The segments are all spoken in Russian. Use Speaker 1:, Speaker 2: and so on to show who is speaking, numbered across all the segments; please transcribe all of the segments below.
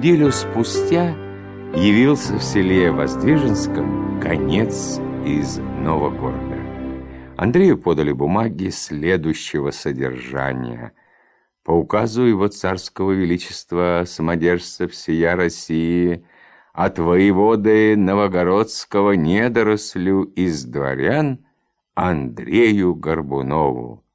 Speaker 1: Неделю спустя явился в селе Воздвиженском гонец из нового города. Андрею подали бумаги следующего содержания. По указу его царского величества, самодержца всея России, от воеводы Новогородского недорослю из дворян Андрею Горбунову.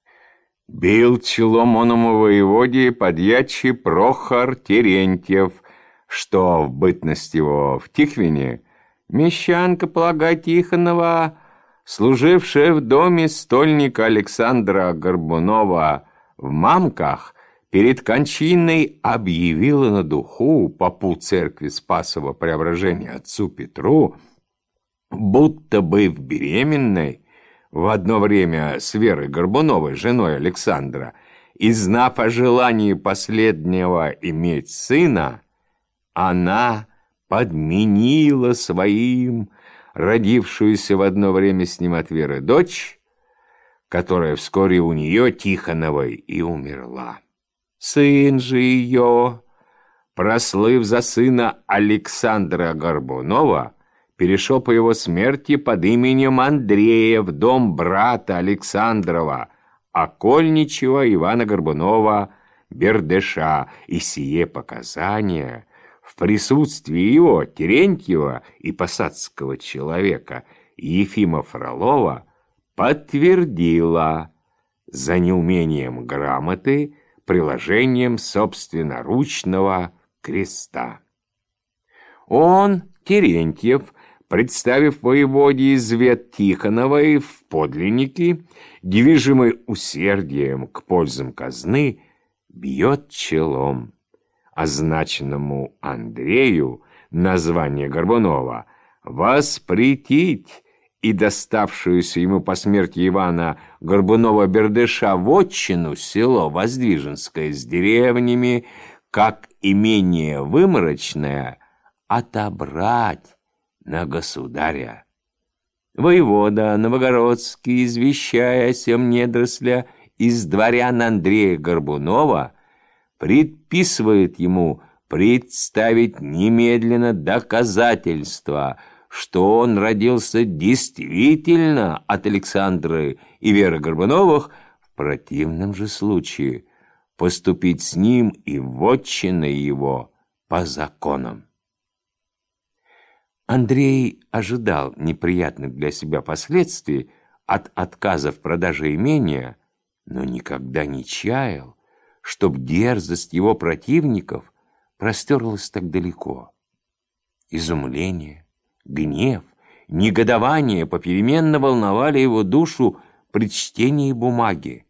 Speaker 1: Бил челом оному воеводе подьячий Прохор Терентьев, что в бытность его в Тихвине мещанка Полага Тихонова, служившая в доме стольника Александра Горбунова в Мамках, перед кончиной объявила на духу попу церкви Спасова Преображения отцу Петру, будто бы в беременной в одно время с Верой Горбуновой, женой Александра, и знав о желании последнего иметь сына, она подменила своим родившуюся в одно время с ним от Веры дочь, которая вскоре у нее, Тихоновой, и умерла. Сын же ее, прослыв за сына Александра Горбунова, перешел по его смерти под именем Андрея в дом брата Александрова, окольничего Ивана Горбунова Бердыша, и сие показания в присутствии его, Терентьева, и посадского человека Ефима Фролова подтвердила за неумением грамоты приложением собственноручного креста. Он, Терентьев, представив воеводе извет Тихоновой в подлинники, движимый усердием к пользам казны, бьет челом означенному Андрею название Горбунова воспретить и доставшуюся ему по смерти Ивана Горбунова-Бердыша вотчину село Воздвиженское с деревнями, как имение выморочное, отобрать на государя. Воевода Новогородский, извещая о сем недоросля из дворян Андрея Горбунова, предписывает ему представить немедленно доказательства, что он родился действительно от Александры и Веры Горбуновых, в противном же случае поступить с ним и вотчиной его по законам. Андрей ожидал неприятных для себя последствий от отказа в продаже имения, но никогда не чаял, чтоб дерзость его противников простерлась так далеко. Изумление, гнев, негодование попеременно волновали его душу при чтении бумаги.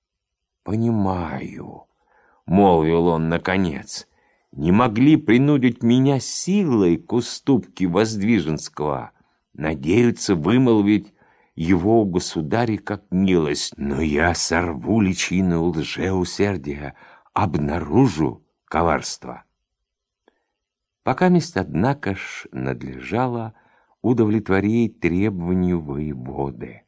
Speaker 1: «Понимаю», — молвил он наконец, — «не могли принудить меня силой к уступке Воздвиженского, надеются вымолвить его у государя как милость, но я сорву личину лжеусердия, обнаружу коварство». Покаместь, однако ж, надлежало удовлетворить требованию воеводы.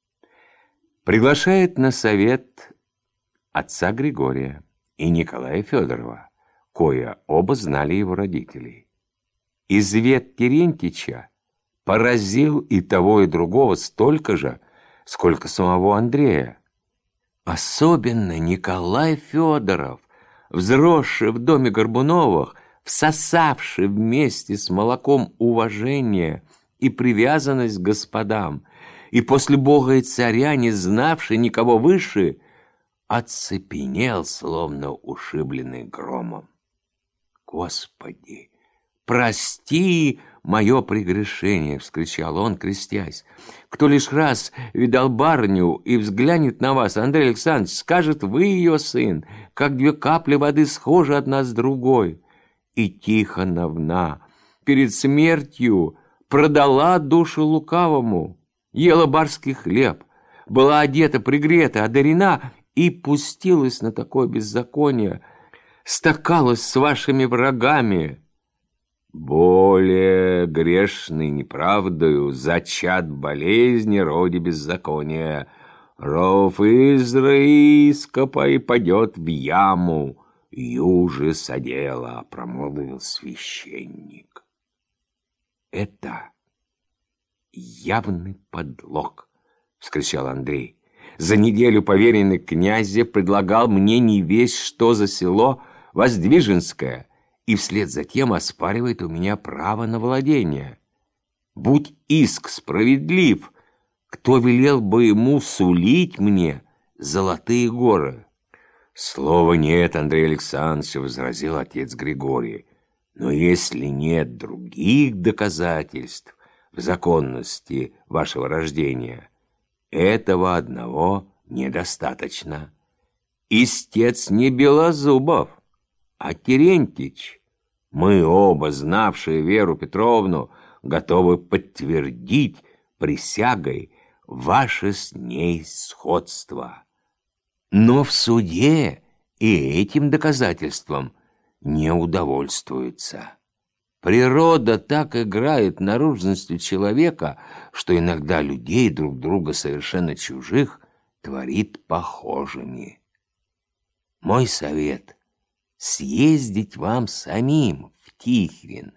Speaker 1: Приглашает на совет отца Григория и Николая Федорова, кое оба знали его родителей. Извет Терентича поразил и того, и другого столько же, сколько самого Андрея. Особенно Николай Федоров, взросший в доме Горбуновых, всосавший вместе с молоком уважение и привязанность к господам, и после Бога и царя, не знавший никого выше, оцепенел, словно ушибленный громом. «Господи, прости мое прегрешение!» — вскричал он, крестясь. «Кто лишь раз видал барыню и взглянет на вас, Андрей Александрович, скажет: вы ее сын, как две капли воды схожи одна с другой». И Тихоновна перед смертью продала душу лукавому, ела барский хлеб, была одета, пригрета, одарена и пустилась на такое беззаконие, стакалась с вашими врагами. Более грешный неправдою зачат болезни роде беззакония. Ров Израископа и падет в яму, юже содела, промолвил священник. Это явный подлог, вскричал Андрей. За неделю поверенный Князев предлагал мне не весть что за село Воздвиженское, и вслед за тем оспаривает у меня право на владение. Будь иск справедлив, кто велел бы ему сулить мне золотые горы? Слова нет, Андрей Александрович, возразил отец Григорий. Но если нет других доказательств в законности вашего рождения, этого одного недостаточно. Истец не Белозубов, а Терентьич. Мы оба, знавшие Веру Петровну, готовы подтвердить присягой ваше с ней сходство. Но в суде и этим доказательством не удовольствуется. Природа так играет наружностью человека, что иногда людей друг друга совершенно чужих творит похожими. Мой совет — съездить вам самим в Тихвин.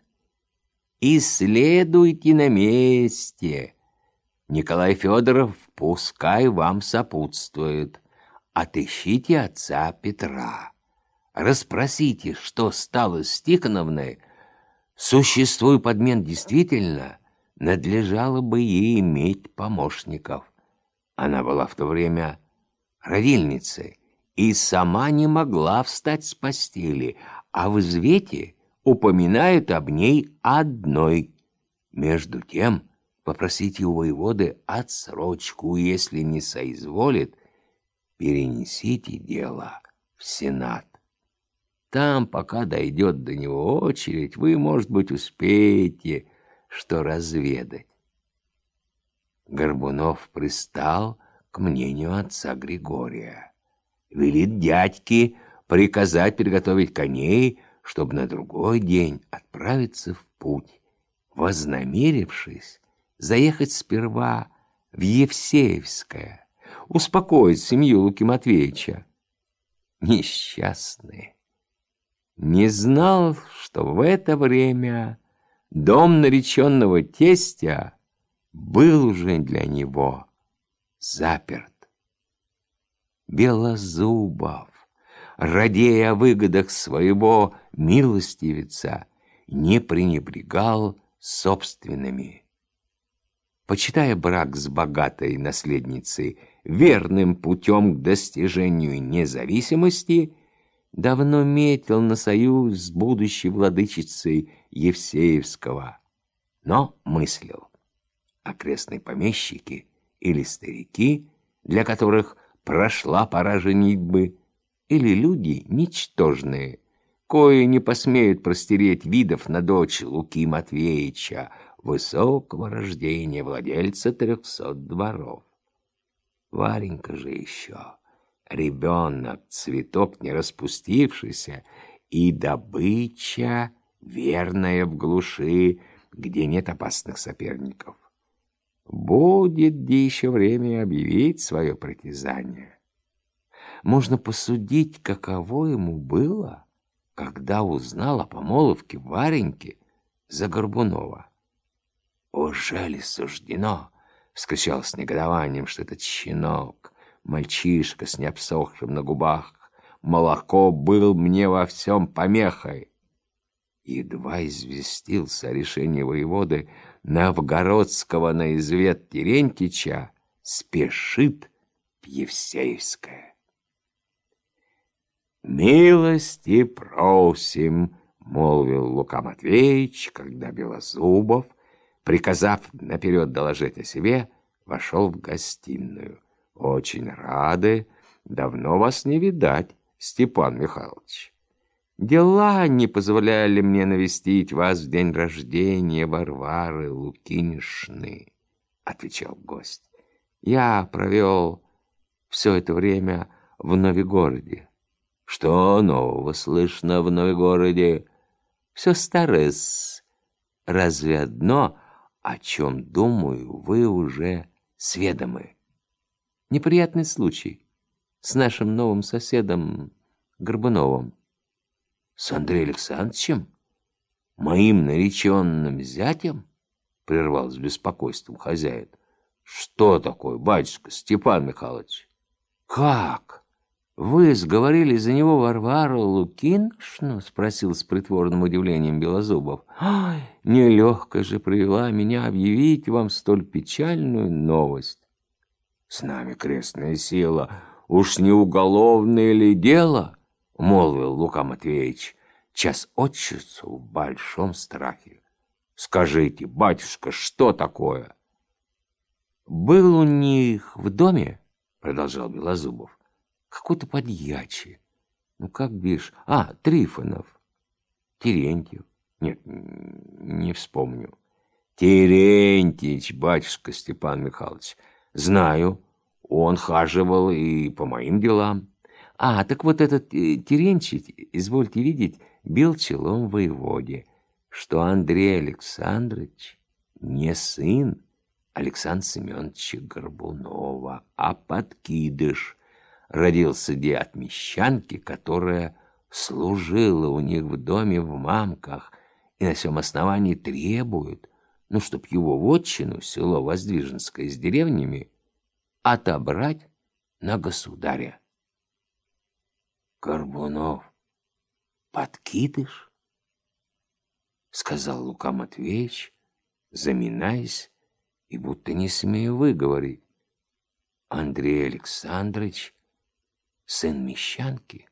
Speaker 1: Исследуйте на месте. Николай Федоров пускай вам сопутствует. Отыщите отца Петра. Расспросите, что стало с Тихоновной. Существуя подмен действительно, надлежало бы ей иметь помощников. Она была в то время родильницей и сама не могла встать с постели, а в извете упоминают об ней одной. Между тем попросите у воеводы отсрочку, если не соизволит, перенесите дело в Сенат. Там, пока дойдет до него очередь, вы, может быть, успеете что разведать. Горбунов пристал к мнению отца Григория. Велит дядьке приказать приготовить коней, чтобы на другой день отправиться в путь, вознамерившись заехать сперва в Евсеевское, успокоить семью Луки Матвеевича. Несчастные! Не знал, что в это время дом нареченного тестя был уже для него заперт. Белозубов, радея о выгодах своего милостивица, не пренебрегал собственными. Почитая брак с богатой наследницей верным путем к достижению независимости, давно метил на союз с будущей владычицей Евсеевского, но мыслил: окрестные помещики или старики, для которых прошла пора женитьбы, или люди ничтожные, кои не посмеют простереть видов на дочь Луки Матвеевича, высокого рождения, владельца 300 дворов. Варенька же еще ребенок, цветок не распустившийся, и добыча, верная в глуши, где нет опасных соперников. Будет где еще время объявить свое притязание. Можно посудить, каково ему было, когда узнал о помолвке Вареньки за Горбунова. «Уже ли суждено?» — вскричал с негодованием, что этот щенок, мальчишка с необсохшим на губах молоко, был мне во всем помехой. Едва известился о решении воеводы Новгородского на извет Терентьича, спешит в Евсеевское. «Милости просим», — молвил Лука Матвеевич, когда Белозубов, приказав наперед доложить о себе, вошел в гостиную. «Очень рады, давно вас не видать, Степан Михайлович. Дела не позволяли мне навестить вас в день рождения Варвары Лукинишны», — отвечал гость. «Я провел все это время в Новегороде». «Что нового слышно в Новегороде?» «Все старое-с. Разве одно, о чем, думаю, вы уже сведомы. Неприятный случай с нашим новым соседом Горбуновым». С Андреем Александровичем? Моим нареченным зятем? Прервал с беспокойством хозяин. Что такое, батюшка Степан Михайлович? Как? Вы сговорили за него Варвару Лукиншну? Спросил с притворным удивлением Белозубов. Ай, нелегко же привела меня объявить вам столь печальную новость. С нами крестная сила, уж не уголовное ли дело? Молвил Лука Матвеевич, час от часу в большом страхе. Скажите, батюшка, что такое? Был у них в доме, продолжал Белозубов, какой-то подьячий. Ну, как бишь? Трифонов. Терентьев. Нет, не вспомню. Терентьич, батюшка Степан Михайлович. Знаю, он хаживал и по моим делам. Так вот этот Терентьич, извольте видеть, бил челом воеводе, что Андрей Александрович не сын Александра Семеновича Горбунова, а подкидыш. Родился от мещанки, которая служила у них в доме в Мамках, и на сём основании требует, чтоб его вотчину, село Воздвиженское с деревнями, отобрать на государя. Горбунов подкидыш? Сказал Лука Матвеевич, заминаясь и будто не смея выговорить. Андрей Александрович сын мещанки?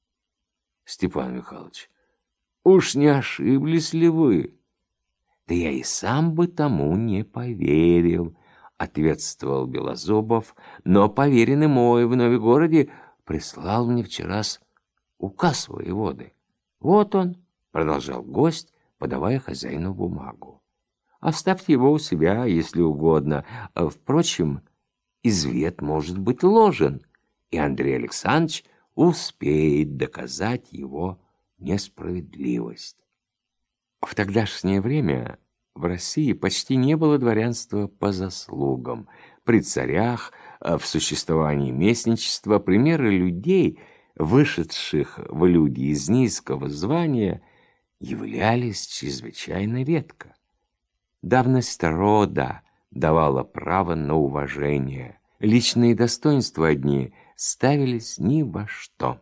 Speaker 1: Степан Михайлович, уж не ошиблись ли вы? Да я и сам бы тому не поверил, ответствовал Белозубов, но поверенный мой в Новегороде прислал мне вчера указ воеводы. Вот он, продолжал гость, подавая хозяину бумагу. Оставьте его у себя, если угодно. Впрочем, извет может быть ложен, и Андрей Александрович успеет доказать его несправедливость. В тогдашнее время в России почти не было дворянства по заслугам. При царях, в существовании местничества, примеры людей, вышедших в люди из низкого звания, являлись чрезвычайно редко. Давность рода давала право на уважение. Личные достоинства одни ставились ни во что.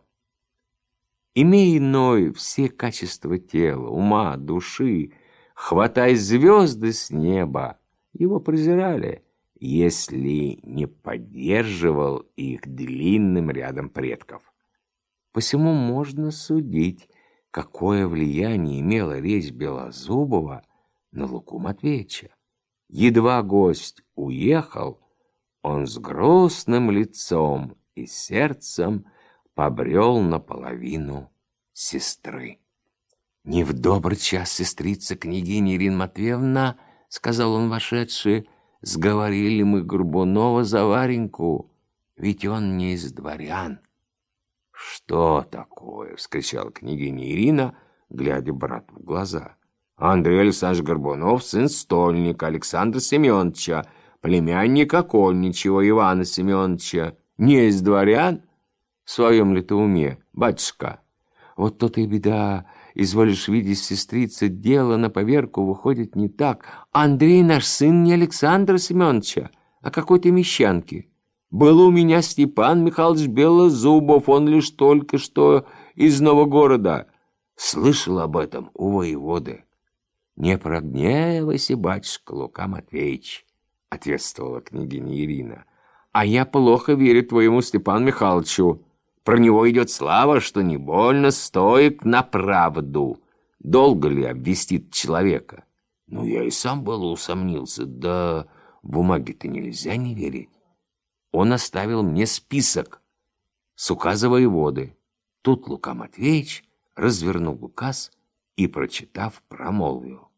Speaker 1: Имея иной все качества тела, ума, души, хватай звезды с неба, его презирали, если не поддерживал их длинным рядом предков. Посему можно судить, какое влияние имела речь Белозубова на Луку Матвеевича. Едва гость уехал, он с грустным лицом и сердцем побрел наполовину сестры. «Не в добрый час, сестрица княгиня Ирина Матвеевна, — сказал он вошедший, — сговорили мы Горбунова за Вареньку, ведь он не из дворян». «Что такое? — вскричала княгиня Ирина, глядя брату в глаза. — Андрей Александрович Горбунов, сын стольника Александра Семеновича, племянника окольничего Ивана Семеновича, не из дворян? В своем ли ты уме, батюшка? Вот то-то и беда. Изволишь видеть, сестрица, дело на поверку выходит не так. Андрей наш сын не Александра Семеновича, а какой-то мещанки. Был у меня Степан Михайлович Белозубов, он лишь только что из Новогорода. Слышал об этом у воеводы. Не прогневайся, батюшка Лука Матвеевич, — ответствовала княгиня Ирина. А я плохо верю твоему Степану Михайловичу. Про него идет слава, что не больно стоек на правду. Долго ли обвестит человека? Ну, я и сам было усомнился, да бумаге-то нельзя не верить. Он оставил мне список с указа воеводы. Тут Лука Матвеевич развернул указ и, прочитав, промолвил.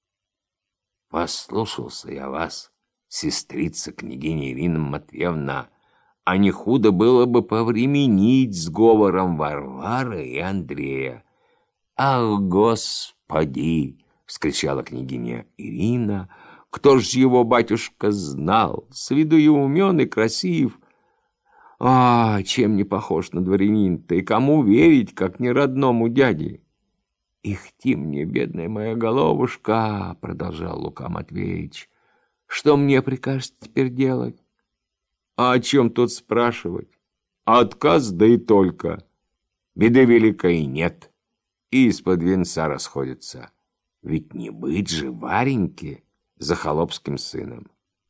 Speaker 1: Послушался я вас, сестрица княгиня Ирина Матвеевна, а не худо было бы повременить с говором Варвары и Андрея. «Ах, Господи!» — вскричала княгиня Ирина. «Кто ж его, батюшка, знал? С виду и умен, и красив. Чем не похож на дворянин-то, и кому верить, как не родному дяде? «Ихти мне, бедная моя головушка», — продолжал Лука Матвеевич, — «что мне прикажете теперь делать?» «А о чем тут спрашивать? Отказ, да и только. Беды великой нет, и из-под венца расходятся. Ведь не быть же Вареньке за холопским сыном».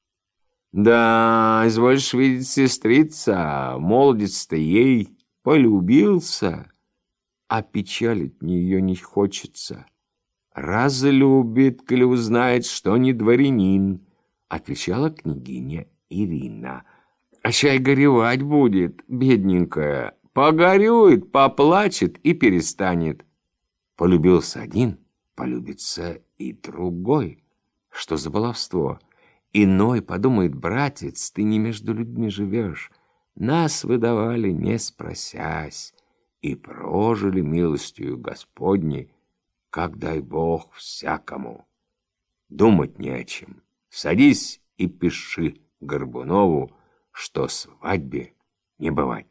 Speaker 1: «Да, изволишь видеть, сестрица, молодец-то ей полюбился, а печалить ее не хочется. Разлюбит, коли узнает, что не дворянин», — отвечала княгиня Ирина. «А чай горевать будет, бедненькая, погорюет, поплачет и перестанет. Полюбился один, полюбится и другой. Что за баловство? Иной подумает: братец, ты не между людьми живешь. Нас выдавали, не спросясь, и прожили милостью Господней, как дай Бог всякому. Думать не о чем. Садись и пиши Горбунову, что свадьбе не бывать».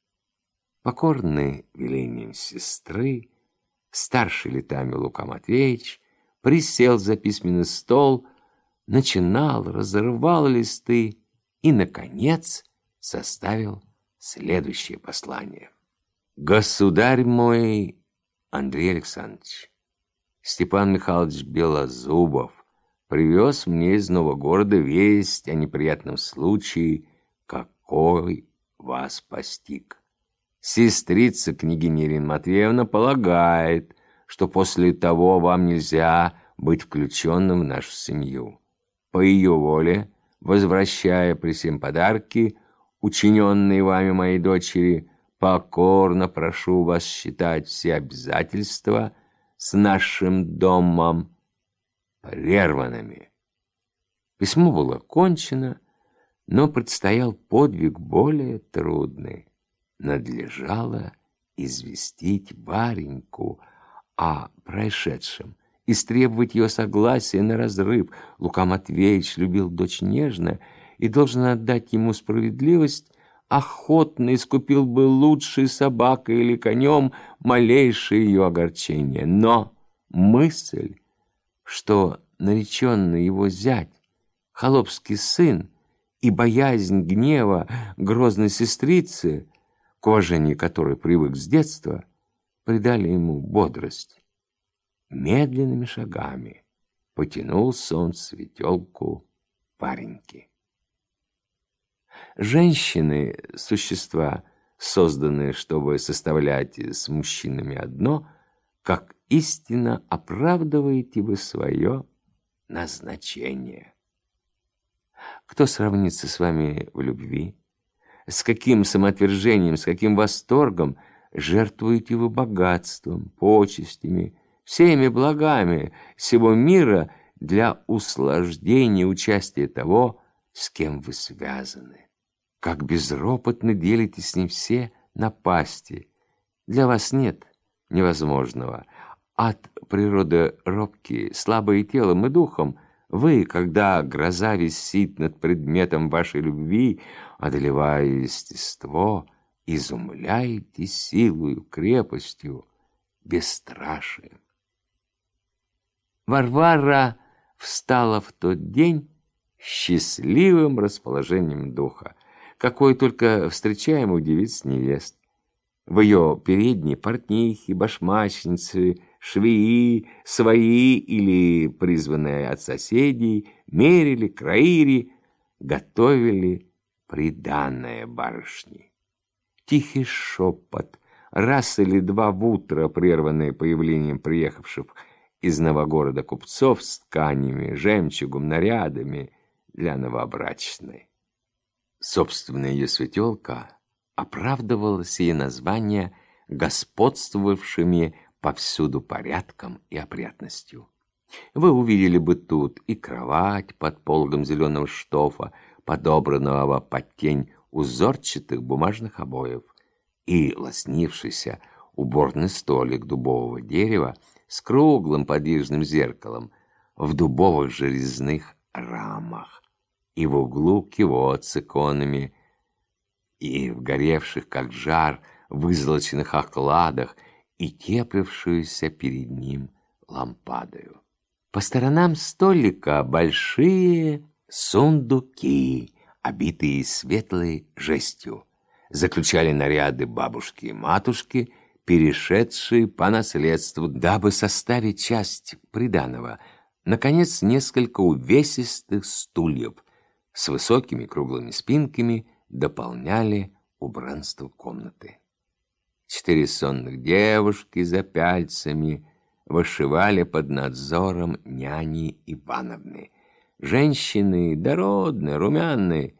Speaker 1: Покорный велением сестры, старший летами Лука Матвеевич присел за письменный стол, начинал, разрывал листы и, наконец, составил следующее послание. «Государь мой Андрей Александрович, Степан Михайлович Белозубов привез мне из нового города весть о неприятном случае, какой вас постиг. Сестрица княгиня Ирина Матвеевна полагает, что после того вам нельзя быть включенным в нашу семью. По ее воле, возвращая при всем подарки, учиненные вами моей дочери, покорно прошу вас считать все обязательства с нашим домом прерванными». Письмо было кончено, но предстоял подвиг более трудный. Надлежало известить Вареньку о происшедшем, истребовать ее согласия на разрыв. Лука Матвеевич любил дочь нежно и должен отдать ему справедливость, охотно искупил бы лучшей собакой или конем малейшее ее огорчение. Но мысль, что нареченный его зять, холопский сын, и боязнь гнева грозной сестрицы, к уважению которой привык с детства, придали ему бодрость. Медленными шагами потянулся он в светелку Вареньки. Женщины — существа, созданные, чтобы составлять с мужчинами одно, как истинно оправдываете вы свое назначение. Кто сравнится с вами в любви? С каким самоотвержением, с каким восторгом жертвуете вы богатством, почестями, всеми благами сего мира для услаждения участия того, с кем вы связаны? Как безропотно делите с ним все напасти. Для вас нет невозможного. От природы робкие, слабые телом и духом, вы, когда гроза висит над предметом вашей любви, одолевая естество, изумляете силою, крепостью, бесстрашием. Варвара встала в тот день счастливым расположением духа, какой только встречаем у девиц-невест. В ее передней портнихи, башмачницы, швеи, свои или призванные от соседей, мерили, краили, готовили приданное барышни. Тихий шепот, раз или два в утро, прерванное появлением приехавших из Новогорода купцов с тканями, жемчугом, нарядами для новобрачной. Собственная ее светелка оправдывала сие название господствовавшими повсюду порядком и опрятностью. Вы увидели бы тут и кровать под пологом зеленого штофа, подобранного под тень узорчатых бумажных обоев, и лоснившийся уборный столик дубового дерева с круглым подвижным зеркалом в дубовых же резных рамах, и в углу кивот с иконами, и в горевших, как жар, вызолоченных окладах, и теплившуюся перед ним лампадою. По сторонам столика большие сундуки, обитые светлой жестью, заключали наряды бабушки и матушки, перешедшие по наследству, дабы составить часть приданого. Наконец, несколько увесистых стульев с высокими круглыми спинками дополняли убранство комнаты. 4 сонных девушки за пяльцами вышивали под надзором няни Ивановны. Женщины дородные, румяные,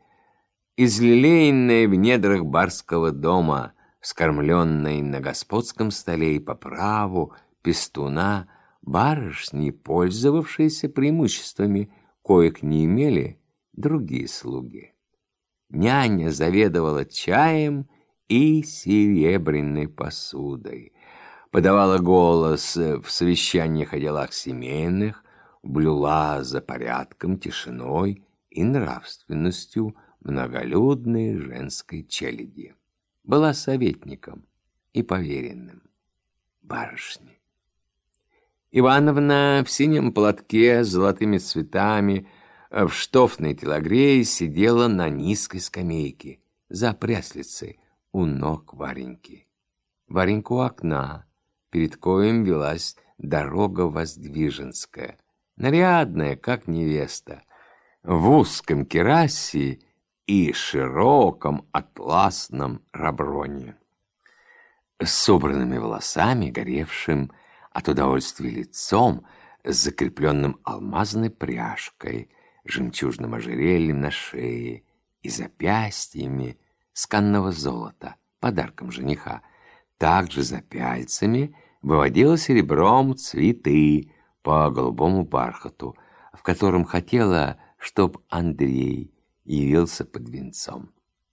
Speaker 1: излелеянные в недрах барского дома, вскормленной на господском столе и по праву пестуна, барышни, пользовавшиеся преимуществами, коих не имели другие слуги. Няня заведовала чаем и серебряной посудой, подавала голос в совещаниях о делах семейных, блюла за порядком, тишиной и нравственностью многолюдной женской челяди. Была советником и поверенным барышни. Ивановна в синем платке с золотыми цветами, в штофной телогрее сидела на низкой скамейке за пряслицей у ног Вареньки. Варенька у окна, перед коем велась дорога Воздвиженская, нарядная, как невеста, в узком кирасе и широком атласном роброне, с собранными волосами, горевшим от удовольствия лицом, с закрепленным алмазной пряжкой, жемчужным ожерельем на шее и запястьями сканного золота, подарком жениха. Также за пяльцами выводила серебром цветы по голубому бархату, в котором хотела, чтоб Андрей явился под венцом.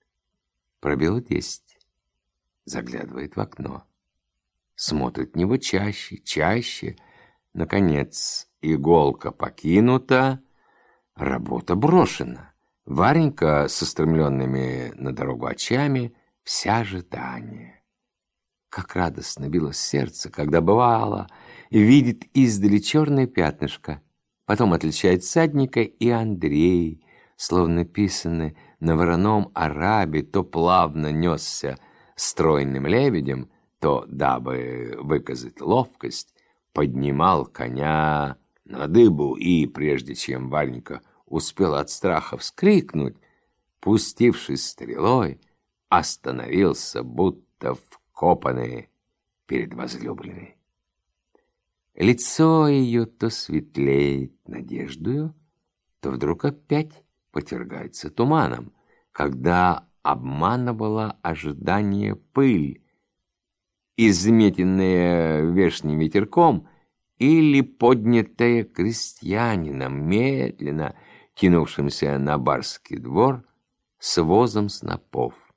Speaker 1: Пробило 10. Заглядывает в окно. Смотрит в него чаще. Наконец, иголка покинута, работа брошена. Варенька с устремленными на дорогу очами, вся ожидание. Как радостно билось сердце, когда бывало, видит издали черное пятнышко, потом отличает всадника и Андрей, словно писанный на вороном арабе, то плавно несся стройным лебедем, то, дабы выказать ловкость, поднимал коня на дыбу и, прежде чем Варенька успел от страха вскрикнуть, пустившись стрелой, остановился, будто вкопанный перед возлюбленной. Лицо ее то светлеет надеждою, то вдруг опять подвергается туманам, когда обманывала ожидание пыль, изметенная вешним ветерком или поднятая крестьянином, медленно тянувшимся на барский двор с возом снопов.